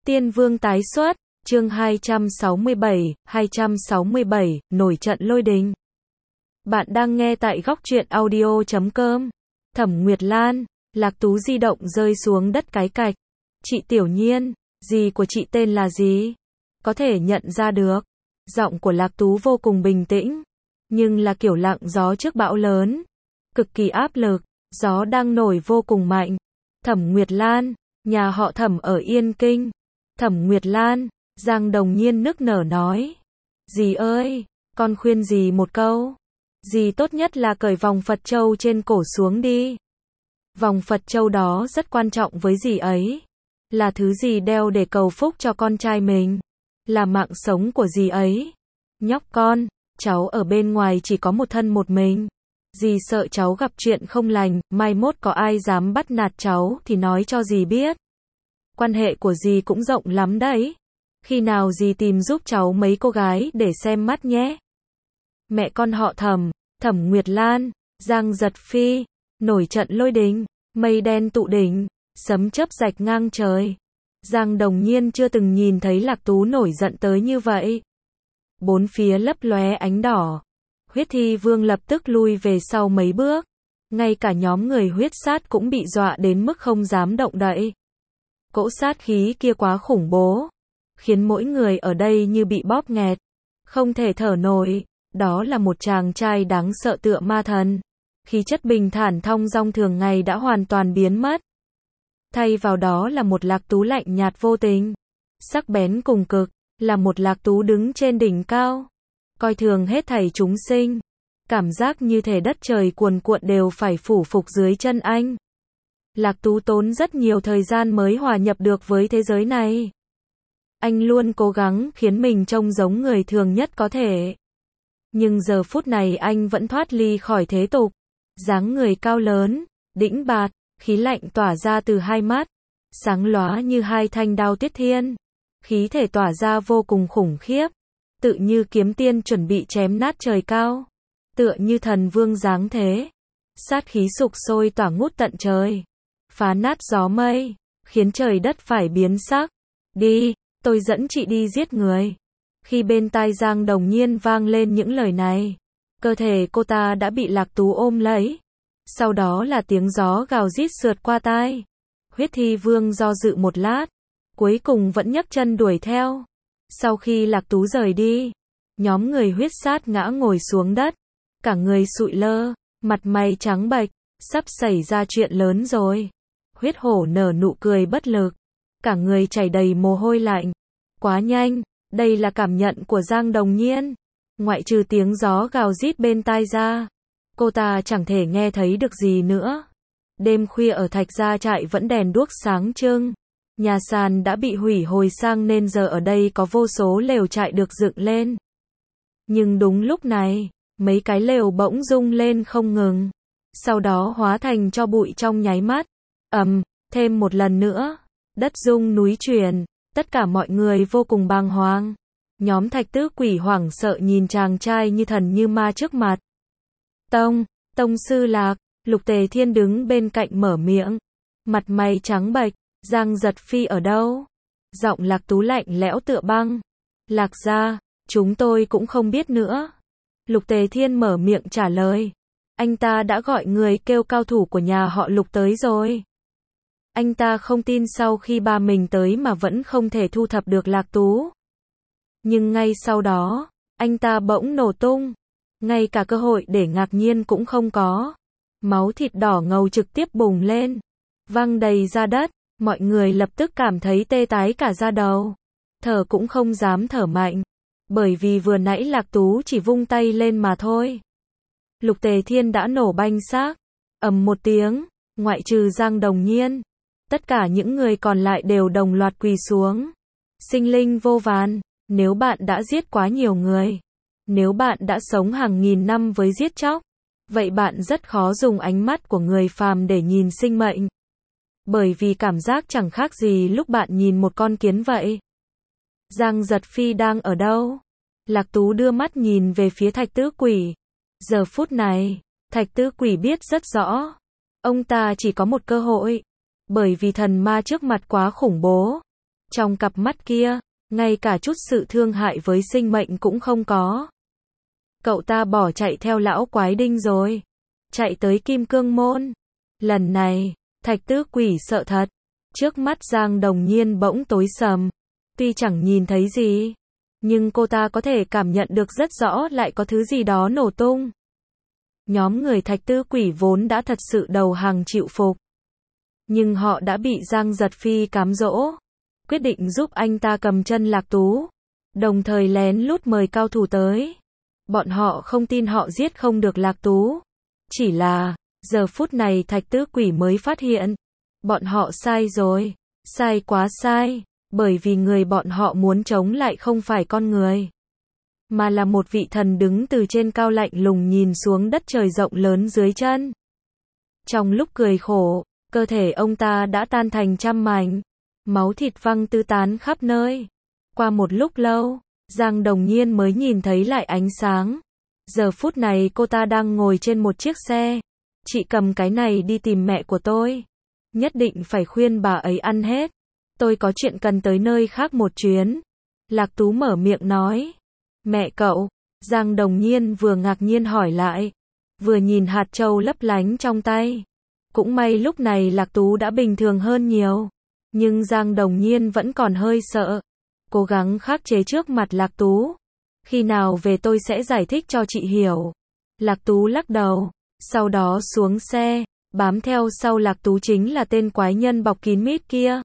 Tiên Vương tái xuất, chương 267, nổi trận lôi đình. Bạn đang nghe tại góc truyện audio.com. Thẩm Nguyệt Lan, Lạc Tú di động rơi xuống đất cái cạch. Chị Tiểu Nhiên, dì của chị tên là gì? Có thể nhận ra được. Giọng của Lạc Tú vô cùng bình tĩnh, nhưng là kiểu lặng gió trước bão lớn. Cực kỳ áp lực, gió đang nổi vô cùng mạnh. Thẩm Nguyệt Lan, nhà họ Thẩm ở Yên Kinh. Thẩm Nguyệt Lan, Giang Đồng Nhiên nức nở nói. Dì ơi, con khuyên dì một câu. Dì tốt nhất là cởi vòng Phật châu trên cổ xuống đi. Vòng Phật châu đó rất quan trọng với dì ấy. Là thứ dì đeo để cầu phúc cho con trai mình. Là mạng sống của dì ấy. Nhóc con, cháu ở bên ngoài chỉ có một thân một mình. Dì sợ cháu gặp chuyện không lành, mai mốt có ai dám bắt nạt cháu thì nói cho dì biết. Quan hệ của dì cũng rộng lắm đấy. Khi nào dì tìm giúp cháu mấy cô gái để xem mắt nhé. Mẹ con họ Thẩm, Thẩm Nguyệt Lan, Giang Giật Phi, nổi trận lôi đình, mây đen tụ đỉnh, sấm chớp rạch ngang trời. Giang Đồng Nhiên chưa từng nhìn thấy Lạc Tú nổi giận tới như vậy. Bốn phía lấp lóe ánh đỏ. Huyết Thi Vương lập tức lui về sau mấy bước. Ngay cả nhóm người huyết sát cũng bị dọa đến mức không dám động đậy. Cỗ sát khí kia quá khủng bố, khiến mỗi người ở đây như bị bóp nghẹt, không thể thở nổi. Đó là một chàng trai đáng sợ tựa ma thần. Khí chất bình thản thong dong thường ngày đã hoàn toàn biến mất. Thay vào đó là một Lạc Tú lạnh nhạt vô tình, sắc bén cùng cực, là một Lạc Tú đứng trên đỉnh cao, coi thường hết thảy chúng sinh. Cảm giác như thể đất trời cuồn cuộn đều phải phủ phục dưới chân anh. Lạc Tú tốn rất nhiều thời gian mới hòa nhập được với thế giới này. Anh luôn cố gắng khiến mình trông giống người thường nhất có thể. Nhưng giờ phút này anh vẫn thoát ly khỏi thế tục. Dáng người cao lớn, đĩnh bạt, khí lạnh tỏa ra từ hai mắt, sáng lóa như hai thanh đao tiết thiên. Khí thể tỏa ra vô cùng khủng khiếp, tự như kiếm tiên chuẩn bị chém nát trời cao, tựa như thần vương dáng thế. Sát khí sục sôi tỏa ngút tận trời, phá nát gió mây, khiến trời đất phải biến sắc. Đi, tôi dẫn chị đi giết người. Khi bên tai Giang Đồng Nhiên vang lên những lời này, cơ thể cô ta đã bị Lạc Tú ôm lấy. Sau đó là tiếng gió gào rít sượt qua tai. Huyết Thi Vương do dự một lát, cuối cùng vẫn nhấc chân đuổi theo. Sau khi Lạc Tú rời đi, nhóm người huyết sát ngã ngồi xuống đất, cả người sụi lơ, mặt mày trắng bệch, sắp xảy ra chuyện lớn rồi. Huyết Hổ nở nụ cười bất lực, cả người chảy đầy mồ hôi lạnh. Quá nhanh, đây là cảm nhận của Giang Đồng Nhiên. Ngoại trừ tiếng gió gào rít bên tai ra, cô ta chẳng thể nghe thấy được gì nữa. Đêm khuya ở Thạch Gia trại vẫn đèn đuốc sáng trưng. Nhà sàn đã bị hủy hồi sang nên giờ ở đây có vô số lều trại được dựng lên. Nhưng đúng lúc này, mấy cái lều bỗng rung lên không ngừng. Sau đó hóa thành tro bụi trong nháy mắt. Thêm một lần nữa. Đất rung núi chuyển. Tất cả mọi người vô cùng bàng hoàng. Nhóm Thạch Tứ Quỷ hoảng sợ nhìn chàng trai như thần như ma trước mặt. Tông sư Lạc, Lục Tề Thiên đứng bên cạnh mở miệng. Mặt mày trắng bệch. Giang Giật Phi ở đâu? Giọng Lạc Tú lạnh lẽo tựa băng. Lạc gia, chúng tôi cũng không biết nữa. Lục Tề Thiên mở miệng trả lời. Anh ta đã gọi người kêu cao thủ của nhà họ Lục tới rồi. Anh ta không tin sau khi ba mình tới mà vẫn không thể thu thập được Lạc Tú. Nhưng ngay sau đó, anh ta bỗng nổ tung. Ngay cả cơ hội để ngạc nhiên cũng không có. Máu thịt đỏ ngầu trực tiếp bùng lên, văng đầy ra đất. Mọi người lập tức cảm thấy tê tái cả da đầu. Thở cũng không dám thở mạnh. Bởi vì vừa nãy Lạc Tú chỉ vung tay lên mà thôi. Lục Tề Thiên đã nổ banh xác. Một tiếng, ngoại trừ Giang Đồng Nhiên. Tất cả những người còn lại đều đồng loạt quỳ xuống. Sinh linh vô vàn, nếu bạn đã giết quá nhiều người, nếu bạn đã sống hàng nghìn năm với giết chóc, vậy bạn rất khó dùng ánh mắt của người phàm để nhìn sinh mệnh. Bởi vì cảm giác chẳng khác gì lúc bạn nhìn một con kiến vậy. Giang Giật Phi đang ở đâu? Lạc Tú đưa mắt nhìn về phía Thạch Tứ Quỷ. Giờ phút này, Thạch Tứ Quỷ biết rất rõ. Ông ta chỉ có một cơ hội. Bởi vì thần ma trước mặt quá khủng bố. Trong cặp mắt kia, ngay cả chút sự thương hại với sinh mệnh cũng không có. Cậu ta bỏ chạy theo lão quái đinh rồi. Chạy tới Kim Cương Môn. Lần này, Thạch Tứ Quỷ sợ thật. Trước mắt Giang Đồng Nhiên bỗng tối sầm. Tuy chẳng nhìn thấy gì, nhưng cô ta có thể cảm nhận được rất rõ lại có thứ gì đó nổ tung. Nhóm người Thạch Tứ Quỷ vốn đã thật sự đầu hàng chịu phục. Nhưng họ đã bị Giang Giật Phi cám dỗ. Quyết định giúp anh ta cầm chân Lạc Tú. Đồng thời lén lút mời cao thủ tới. Bọn họ không tin họ giết không được Lạc Tú. Chỉ là, giờ phút này Thạch Tứ Quỷ mới phát hiện. Bọn họ sai rồi. Sai quá sai. Bởi vì người bọn họ muốn chống lại không phải con người. Mà là một vị thần đứng từ trên cao lạnh lùng nhìn xuống đất trời rộng lớn dưới chân. Trong lúc cười khổ, cơ thể ông ta đã tan thành trăm mảnh. Máu thịt văng tứ tán khắp nơi. Qua một lúc lâu, Giang Đồng Nhiên mới nhìn thấy lại ánh sáng. Giờ phút này cô ta đang ngồi trên một chiếc xe. Chị cầm cái này đi tìm mẹ của tôi. Nhất định phải khuyên bà ấy ăn hết. Tôi có chuyện cần tới nơi khác một chuyến. Lạc Tú mở miệng nói. Mẹ cậu? Giang Đồng Nhiên vừa ngạc nhiên hỏi lại. Vừa nhìn hạt châu lấp lánh trong tay. Cũng may lúc này Lạc Tú đã bình thường hơn nhiều. Nhưng Giang Đồng Nhiên vẫn còn hơi sợ. Cố gắng khắc chế trước mặt Lạc Tú. Khi nào về tôi sẽ giải thích cho chị hiểu. Lạc Tú lắc đầu. Sau đó xuống xe. Bám theo sau Lạc Tú chính là tên quái nhân bọc kín mít kia.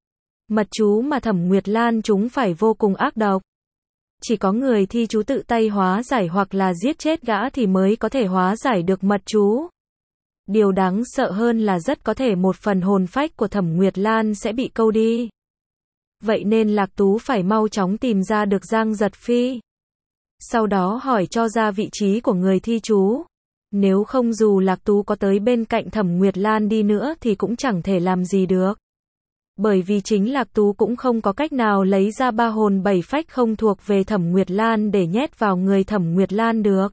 Mật chú mà Thẩm Nguyệt Lan chúng phải vô cùng ác độc. Chỉ có người thi chú tự tay hóa giải hoặc là giết chết gã thì mới có thể hóa giải được mật chú. Điều đáng sợ hơn là rất có thể một phần hồn phách của Thẩm Nguyệt Lan sẽ bị câu đi. Vậy nên Lạc Tú phải mau chóng tìm ra được Giang Giật Phi. Sau đó hỏi cho ra vị trí của người thi chú. Nếu không dù Lạc Tú có tới bên cạnh Thẩm Nguyệt Lan đi nữa thì cũng chẳng thể làm gì được. Bởi vì chính Lạc Tú cũng không có cách nào lấy ra ba hồn bảy phách không thuộc về Thẩm Nguyệt Lan để nhét vào người Thẩm Nguyệt Lan được.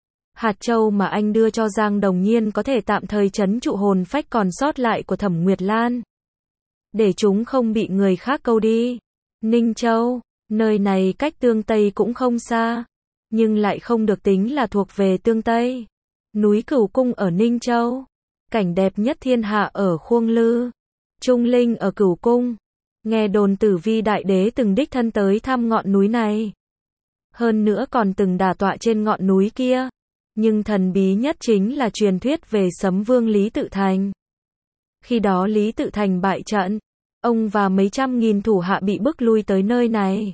Hạt châu mà anh đưa cho Giang Đồng Nhiên có thể tạm thời trấn trụ hồn phách còn sót lại của Thẩm Nguyệt Lan. Để chúng không bị người khác câu đi. Ninh Châu, nơi này cách Tương Tây cũng không xa. Nhưng lại không được tính là thuộc về Tương Tây. Núi Cửu Cung ở Ninh Châu. Cảnh đẹp nhất thiên hạ ở Khuông Lư. Trung Linh ở Cửu Cung. Nghe đồn Tử Vi Đại Đế từng đích thân tới thăm ngọn núi này. Hơn nữa còn từng đả tọa trên ngọn núi kia. Nhưng thần bí nhất chính là truyền thuyết về Sấm Vương Lý Tự Thành. Khi đó Lý Tự Thành bại trận, ông và mấy trăm nghìn thủ hạ bị bức lui tới nơi này.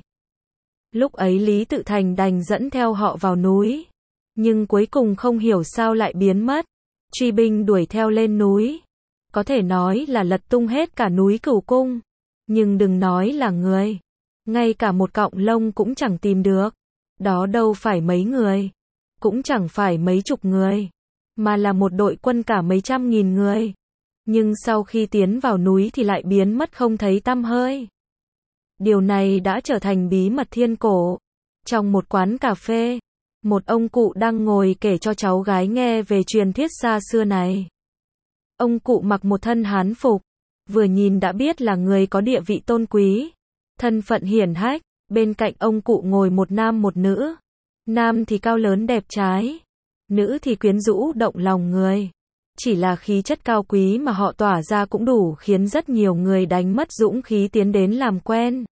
Lúc ấy Lý Tự Thành đành dẫn theo họ vào núi. Nhưng cuối cùng không hiểu sao lại biến mất. Truy binh đuổi theo lên núi. Có thể nói là lật tung hết cả núi Cửu Cung. Nhưng đừng nói là người. Ngay cả một cọng lông cũng chẳng tìm được. Đó đâu phải mấy người. Cũng chẳng phải mấy chục người. Mà là một đội quân cả mấy trăm nghìn người. Nhưng sau khi tiến vào núi thì lại biến mất không thấy tăm hơi. Điều này đã trở thành bí mật thiên cổ. Trong một quán cà phê, một ông cụ đang ngồi kể cho cháu gái nghe về truyền thuyết xa xưa này. Ông cụ mặc một thân hán phục, vừa nhìn đã biết là người có địa vị tôn quý, thân phận hiển hách. Bên cạnh ông cụ ngồi một nam một nữ. Nam thì cao lớn đẹp trai, nữ thì quyến rũ động lòng người. Chỉ là khí chất cao quý mà họ tỏa ra cũng đủ khiến rất nhiều người đánh mất dũng khí tiến đến làm quen.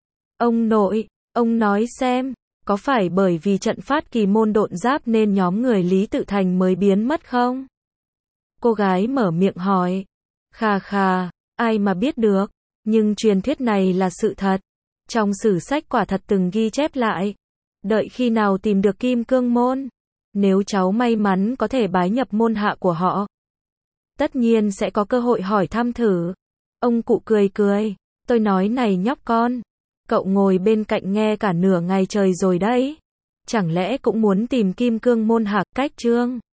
Ông nội, ông nói xem, có phải bởi vì trận phát kỳ môn độn giáp nên nhóm người Lý Tự Thành mới biến mất không? Cô gái mở miệng hỏi. Khà khà, ai mà biết được, nhưng truyền thuyết này là sự thật. Trong sử sách quả thật từng ghi chép lại. Đợi khi nào tìm được Kim Cương Môn, nếu cháu may mắn có thể bái nhập môn hạ của họ, tất nhiên sẽ có cơ hội hỏi thăm thử. Ông cụ cười cười. Tôi nói này nhóc con, cậu ngồi bên cạnh nghe cả nửa ngày trời rồi đấy. Chẳng lẽ cũng muốn tìm Kim Cương Môn hả? Cách chương